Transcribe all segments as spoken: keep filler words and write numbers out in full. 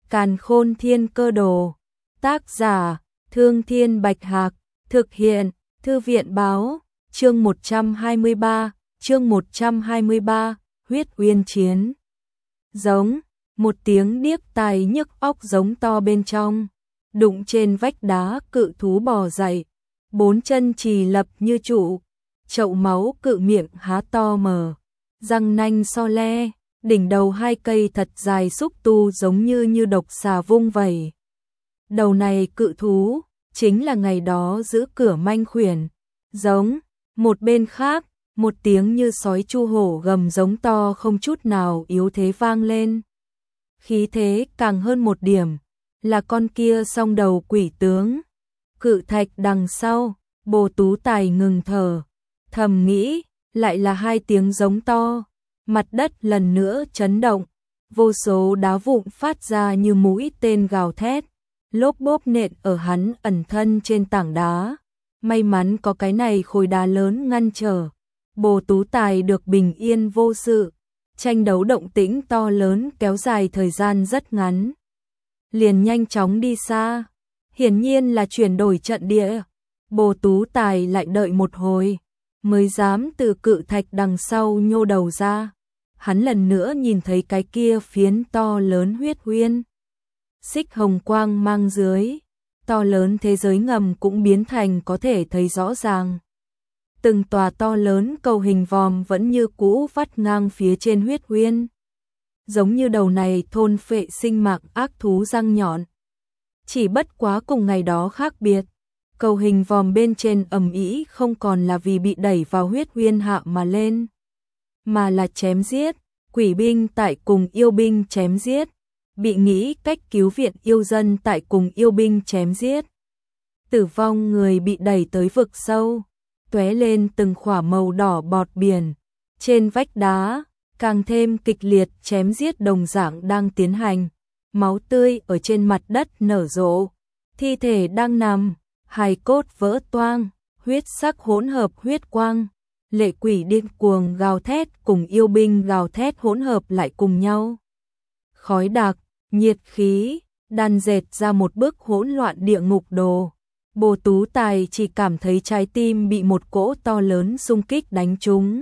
Càn Khôn Thiên Cơ Đồ. Tác giả: Thương Thiên Bạch Hạc. Thực hiện: Thư viện báo. Chương một trăm hai mươi ba, chương một trăm hai mươi ba, Huyết Uyên Chiến. Giống, một tiếng điếc tai nhức óc giống to bên trong, đụng trên vách đá, cự thú bò dậy, bốn chân trì lập như trụ, chậu máu cự miệng há to mở, răng nanh so le, đỉnh đầu hai cây thật dài xúc tu giống như như độc xà vung vẩy. Đầu này cự thú chính là ngày đó giữ cửa manh khuyển. Giống, một bên khác, một tiếng như sói chu hổ gầm giống to không chút nào yếu thế vang lên. Khí thế càng hơn một điểm, là con kia song đầu quỷ tướng. Cự thạch đằng sau, Bồ Tú Tài ngừng thở, thầm nghĩ, lại là hai tiếng giống to. Mặt đất lần nữa chấn động, vô số đá vụn phát ra như mũi tên gào thét, lốp bốp nện ở hắn ẩn thân trên tảng đá. May mắn có cái này khối đá lớn ngăn trở, Bồ Tú Tài được bình yên vô sự. Tranh đấu động tĩnh to lớn kéo dài thời gian rất ngắn, liền nhanh chóng đi xa. Hiển nhiên là chuyển đổi trận địa. Bồ Tú Tài lại đợi một hồi, mới dám từ cự thạch đằng sau nhô đầu ra. Hắn lần nữa nhìn thấy cái kia phiến to lớn huyết uyên, xích hồng quang mang dưới, to lớn thế giới ngầm cũng biến thành có thể thấy rõ ràng. Từng tòa to lớn cầu hình vòm vẫn như cũ vắt ngang phía trên huyết uyên, giống như đầu này thôn phệ sinh mạng ác thú răng nhọn. Chỉ bất quá cùng ngày đó khác biệt, cầu hình vòm bên trên ầm ĩ không còn là vì bị đẩy vào huyết uyên hạ mà lên, mà là chém giết, quỷ binh tại cùng yêu binh chém giết, bị nghĩ cách cứu viện yêu dân tại cùng yêu binh chém giết. Tử vong người bị đẩy tới vực sâu, tóe lên từng khỏa màu đỏ bọt biển. Trên vách đá, càng thêm kịch liệt chém giết đồng dạng đang tiến hành, máu tươi ở trên mặt đất nở rộ, thi thể đang nằm, hài cốt vỡ toang, huyết sắc hỗn hợp huyết quang. Lệ quỷ điên cuồng gào thét cùng yêu binh gào thét hỗn hợp lại cùng nhau. Khói đặc, nhiệt khí, đan dệt ra một bức hỗn loạn địa ngục đồ. Bồ Tú Tài chỉ cảm thấy trái tim bị một cỗ to lớn xung kích đánh trúng.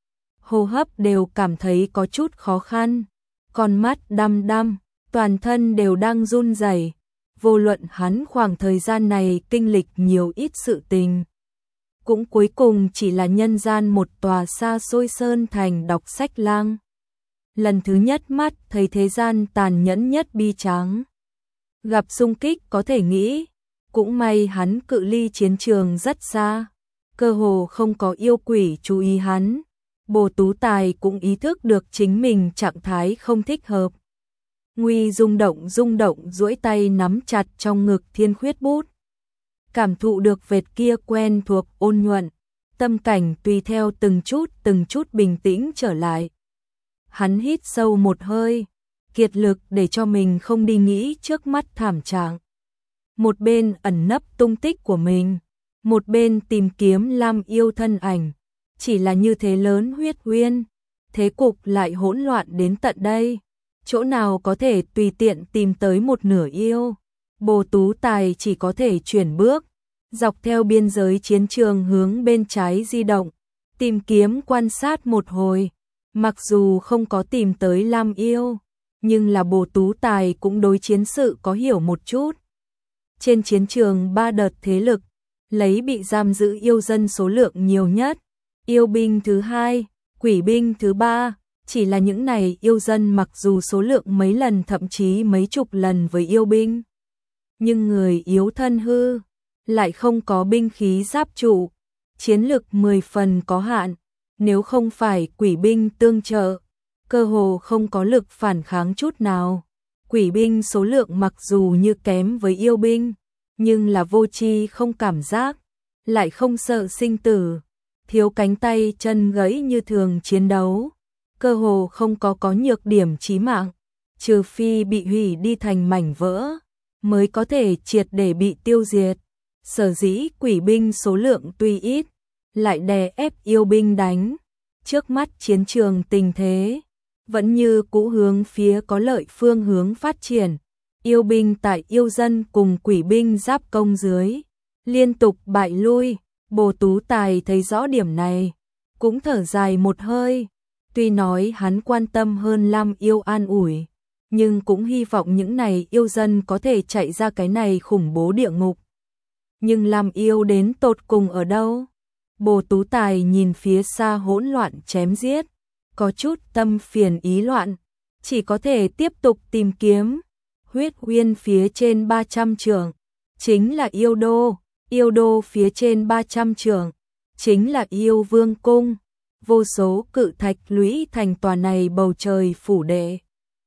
Hô hấp đều cảm thấy có chút khó khăn, con mắt đăm đăm, toàn thân đều đang run rẩy. Vô luận hắn khoảng thời gian này kinh lịch nhiều ít sự tình, cũng cuối cùng chỉ là nhân gian một tòa xa xôi sơn thành đọc sách lang. Lần thứ nhất mắt thấy thế gian tàn nhẫn nhất bi tráng. Gặp xung kích có thể nghĩ, cũng may hắn cự ly chiến trường rất xa, cơ hồ không có yêu quỷ chú ý hắn. Bồ Tú Tài cũng ý thức được chính mình trạng thái không thích hợp. Nguy rung động rung động duỗi tay nắm chặt trong ngực thiên khuyết bút. Cảm thụ được vệt kia quen thuộc ôn nhuận, tâm cảnh tùy theo từng chút từng chút bình tĩnh trở lại. Hắn hít sâu một hơi, kiệt lực để cho mình không đi nghĩ trước mắt thảm trạng. Một bên ẩn nấp tung tích của mình, một bên tìm kiếm Lam yêu thân ảnh. Chỉ là như thế lớn huyết uyên, thế cục lại hỗn loạn đến tận đây, chỗ nào có thể tùy tiện tìm tới một nửa yêu. Bồ Tú Tài chỉ có thể chuyển bước, dọc theo biên giới chiến trường hướng bên trái di động, tìm kiếm quan sát một hồi. Mặc dù không có tìm tới Lam yêu, nhưng là Bồ Tú Tài cũng đối chiến sự có hiểu một chút. Trên chiến trường ba đợt thế lực, lấy bị giam giữ yêu dân số lượng nhiều nhất, yêu binh thứ hai, quỷ binh thứ ba. Chỉ là những này yêu dân mặc dù số lượng mấy lần thậm chí mấy chục lần với yêu binh, nhưng người yếu thân hư, lại không có binh khí giáp trụ, chiến lực mười phần có hạn. Nếu không phải quỷ binh tương trợ, cơ hồ không có lực phản kháng chút nào. Quỷ binh số lượng mặc dù như kém với yêu binh, nhưng là vô tri không cảm giác, lại không sợ sinh tử, thiếu cánh tay chân gãy như thường chiến đấu, cơ hồ không có có nhược điểm chí mạng, trừ phi bị hủy đi thành mảnh vỡ, mới có thể triệt để bị tiêu diệt. Sở dĩ quỷ binh số lượng tuy ít, lại đè ép yêu binh đánh. Trước mắt chiến trường tình thế vẫn như cũ hướng phía có lợi phương hướng phát triển. yêu binh tại yêu dân cùng quỷ binh giáp công dưới, liên tục bại lui. Bồ Tú Tài thấy rõ điểm này, cũng thở dài một hơi, tuy nói hắn quan tâm hơn Lam Yêu an ủi, nhưng cũng hy vọng những này yêu dân có thể chạy ra cái này khủng bố địa ngục. Nhưng Lam Yêu đến tột cùng ở đâu? Bồ Tú Tài nhìn phía xa hỗn loạn chém giết, có chút tâm phiền ý loạn, chỉ có thể tiếp tục tìm kiếm. Huyết Uyên phía trên ba trăm trượng, chính là yêu đô, yêu đô phía trên ba trăm trượng, chính là yêu vương cung. Vô số cự thạch lũy thành tòa này bầu trời phủ đệ.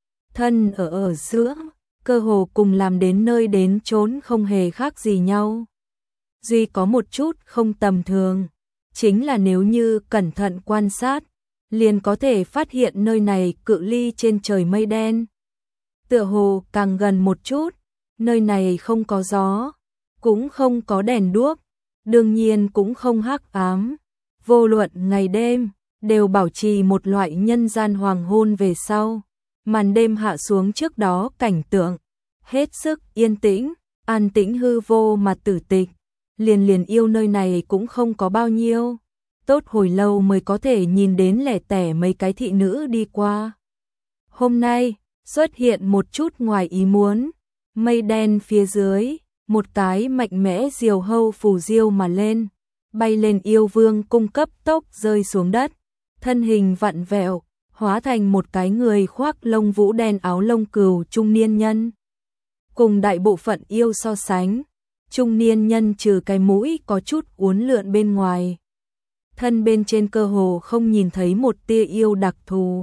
Thân ở ở giữa, cơ hồ cùng làm đến nơi đến chốn không hề khác gì nhau. Duy có một chút không tầm thường, chính là nếu như cẩn thận quan sát, liền có thể phát hiện nơi này cự ly trên trời mây đen. Tựa hồ càng gần một chút, nơi này không có gió, cũng không có đèn đuốc, đương nhiên cũng không hắc ám. Vô luận ngày đêm, đều bảo trì một loại nhân gian hoàng hôn về sau. Màn đêm hạ xuống trước đó cảnh tượng, hết sức yên tĩnh, an tĩnh hư vô mà tử tịch. Liền liền yêu nơi này cũng không có bao nhiêu. Tốt hồi lâu mới có thể nhìn đến lẻ tẻ mấy cái thị nữ đi qua. Hôm nay, xuất hiện một chút ngoài ý muốn. Mây đen phía dưới, một cái mạnh mẽ diều hâu phù diêu mà lên, bay lên yêu vương cung cấp tốc rơi xuống đất, thân hình vặn vẹo, hóa thành một cái người khoác lông vũ đen áo lông cừu trung niên nhân. Cùng đại bộ phận yêu so sánh, trung niên nhân trừ cái mũi có chút uốn lượn bên ngoài, thân bên trên cơ hồ không nhìn thấy một tia yêu đặc thù.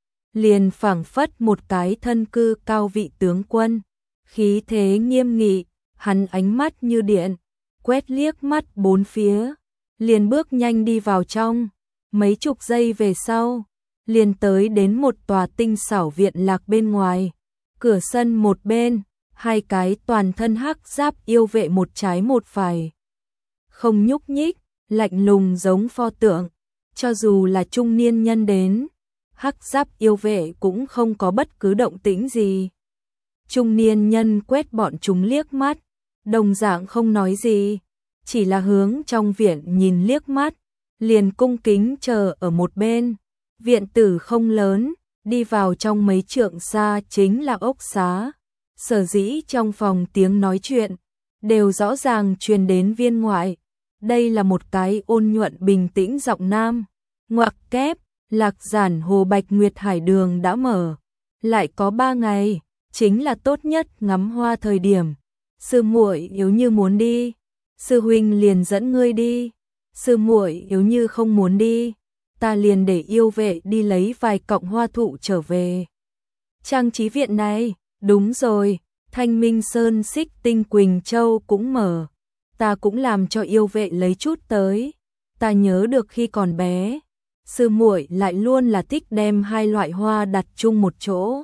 Liền phảng phất một cái thân cư cao vị tướng quân, khí thế nghiêm nghị, hắn ánh mắt như điện, quét liếc mắt bốn phía, liền bước nhanh đi vào trong. Mấy chục giây về sau, liền tới đến một tòa tinh xảo viện lạc bên ngoài. Cửa sân một bên, hai cái toàn thân hắc giáp yêu vệ một trái một phải. Không nhúc nhích, lạnh lùng giống pho tượng. Cho dù là trung niên nhân đến, hắc giáp yêu vệ cũng không có bất cứ động tĩnh gì. Trung niên nhân quét bọn chúng liếc mắt, đồng dạng không nói gì, chỉ là hướng trong viện nhìn liếc mắt, liền cung kính chờ ở một bên. Viện tử không lớn, đi vào trong mấy trượng xa chính là ốc xá. Sở dĩ trong phòng tiếng nói chuyện đều rõ ràng truyền đến viên ngoại. Đây là một cái ôn nhuận bình tĩnh giọng nam. Ngoặc kép, Lạc Giản Hồ Bạch Nguyệt Hải Đường đã mở, lại có ba ngày, chính là tốt nhất ngắm hoa thời điểm. Sư muội yếu như muốn đi, sư huynh liền dẫn ngươi đi. Sư muội yếu như không muốn đi, ta liền để yêu vệ đi lấy vài cọng hoa thụ trở về. Trang trí viện này, đúng rồi, Thanh Minh Sơn Xích Tinh Quỳnh Châu cũng mở, ta cũng làm cho yêu vệ lấy chút tới. Ta nhớ được khi còn bé, sư muội lại luôn là thích đem hai loại hoa đặt chung một chỗ.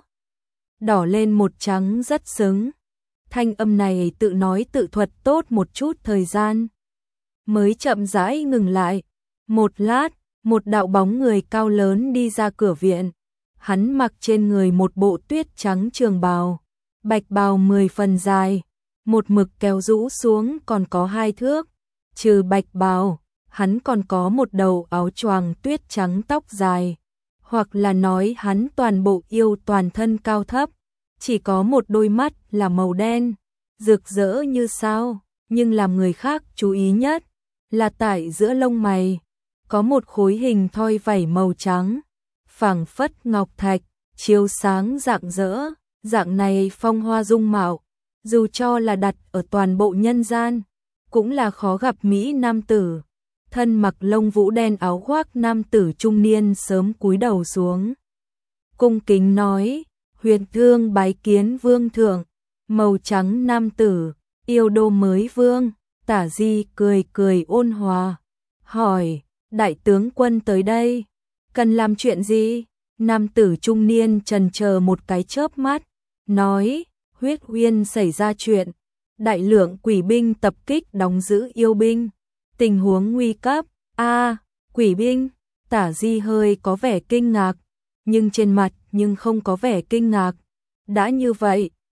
Đỏ lên một trắng rất xứng. Thanh âm này tự nói tự thuật tốt một chút thời gian, mới chậm rãi ngừng lại. Một lát, một đạo bóng người cao lớn đi ra cửa viện. Hắn mặc trên người một bộ tuyết trắng trường bào, bạch bào mười phần dài, một mực kéo rũ xuống còn có hai thước. Trừ bạch bào, hắn còn có một đầu áo choàng tuyết trắng tóc dài, hoặc là nói hắn toàn bộ yêu toàn thân cao thấp, chỉ có một đôi mắt là màu đen, rực rỡ như sao, nhưng làm người khác chú ý nhất là tại giữa lông mày có một khối hình thoi vảy màu trắng, phảng phất ngọc thạch, chiếu sáng rạng rỡ. Dạng này phong hoa dung mạo, dù cho là đặt ở toàn bộ nhân gian, cũng là khó gặp mỹ nam tử. Thân mặc lông vũ đen áo khoác nam tử trung niên sớm cúi đầu xuống, cung kính nói: Huyền Thương bái kiến vương thượng. Màu trắng nam tử, yêu đô mới vương. Tả Di cười cười ôn hòa, hỏi: đại tướng quân tới đây, cần làm chuyện gì? Nam tử trung niên trần chờ một cái chớp mắt, nói: Huyết Uyên xảy ra chuyện, đại lượng quỷ binh tập kích đóng giữ yêu binh, tình huống nguy cấp. A, à, quỷ binh? Tả Di hơi có vẻ kinh ngạc, nhưng trên mặt nhưng không có vẻ kinh ngạc. Đã như vậy,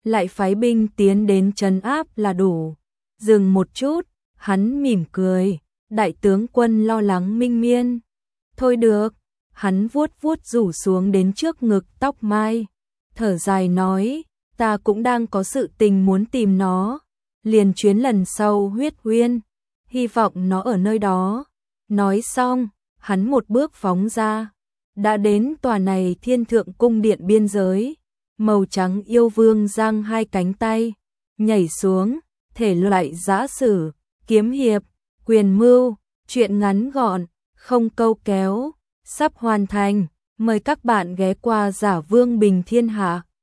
lại phái binh tiến đến trấn áp là đủ. Dừng một chút, hắn mỉm cười, đại tướng quân lo lắng Minh Miên. Thôi được, hắn vuốt vuốt rủ xuống đến trước ngực tóc mai, thở dài nói, ta cũng đang có sự tình muốn tìm nó, liền chuyến lần sau Huyết Uyên, hy vọng nó ở nơi đó. Nói xong, hắn một bước phóng ra, đã đến tòa này Thiên Thượng cung điện biên giới. Màu trắng yêu vương giang hai cánh tay, nhảy xuống, thể loại giã sử, kiếm hiệp, quyền mưu, truyện ngắn gọn, không câu kéo, sắp hoàn thành. Mời các bạn ghé qua Giả Vương Bình Thiên Hạ.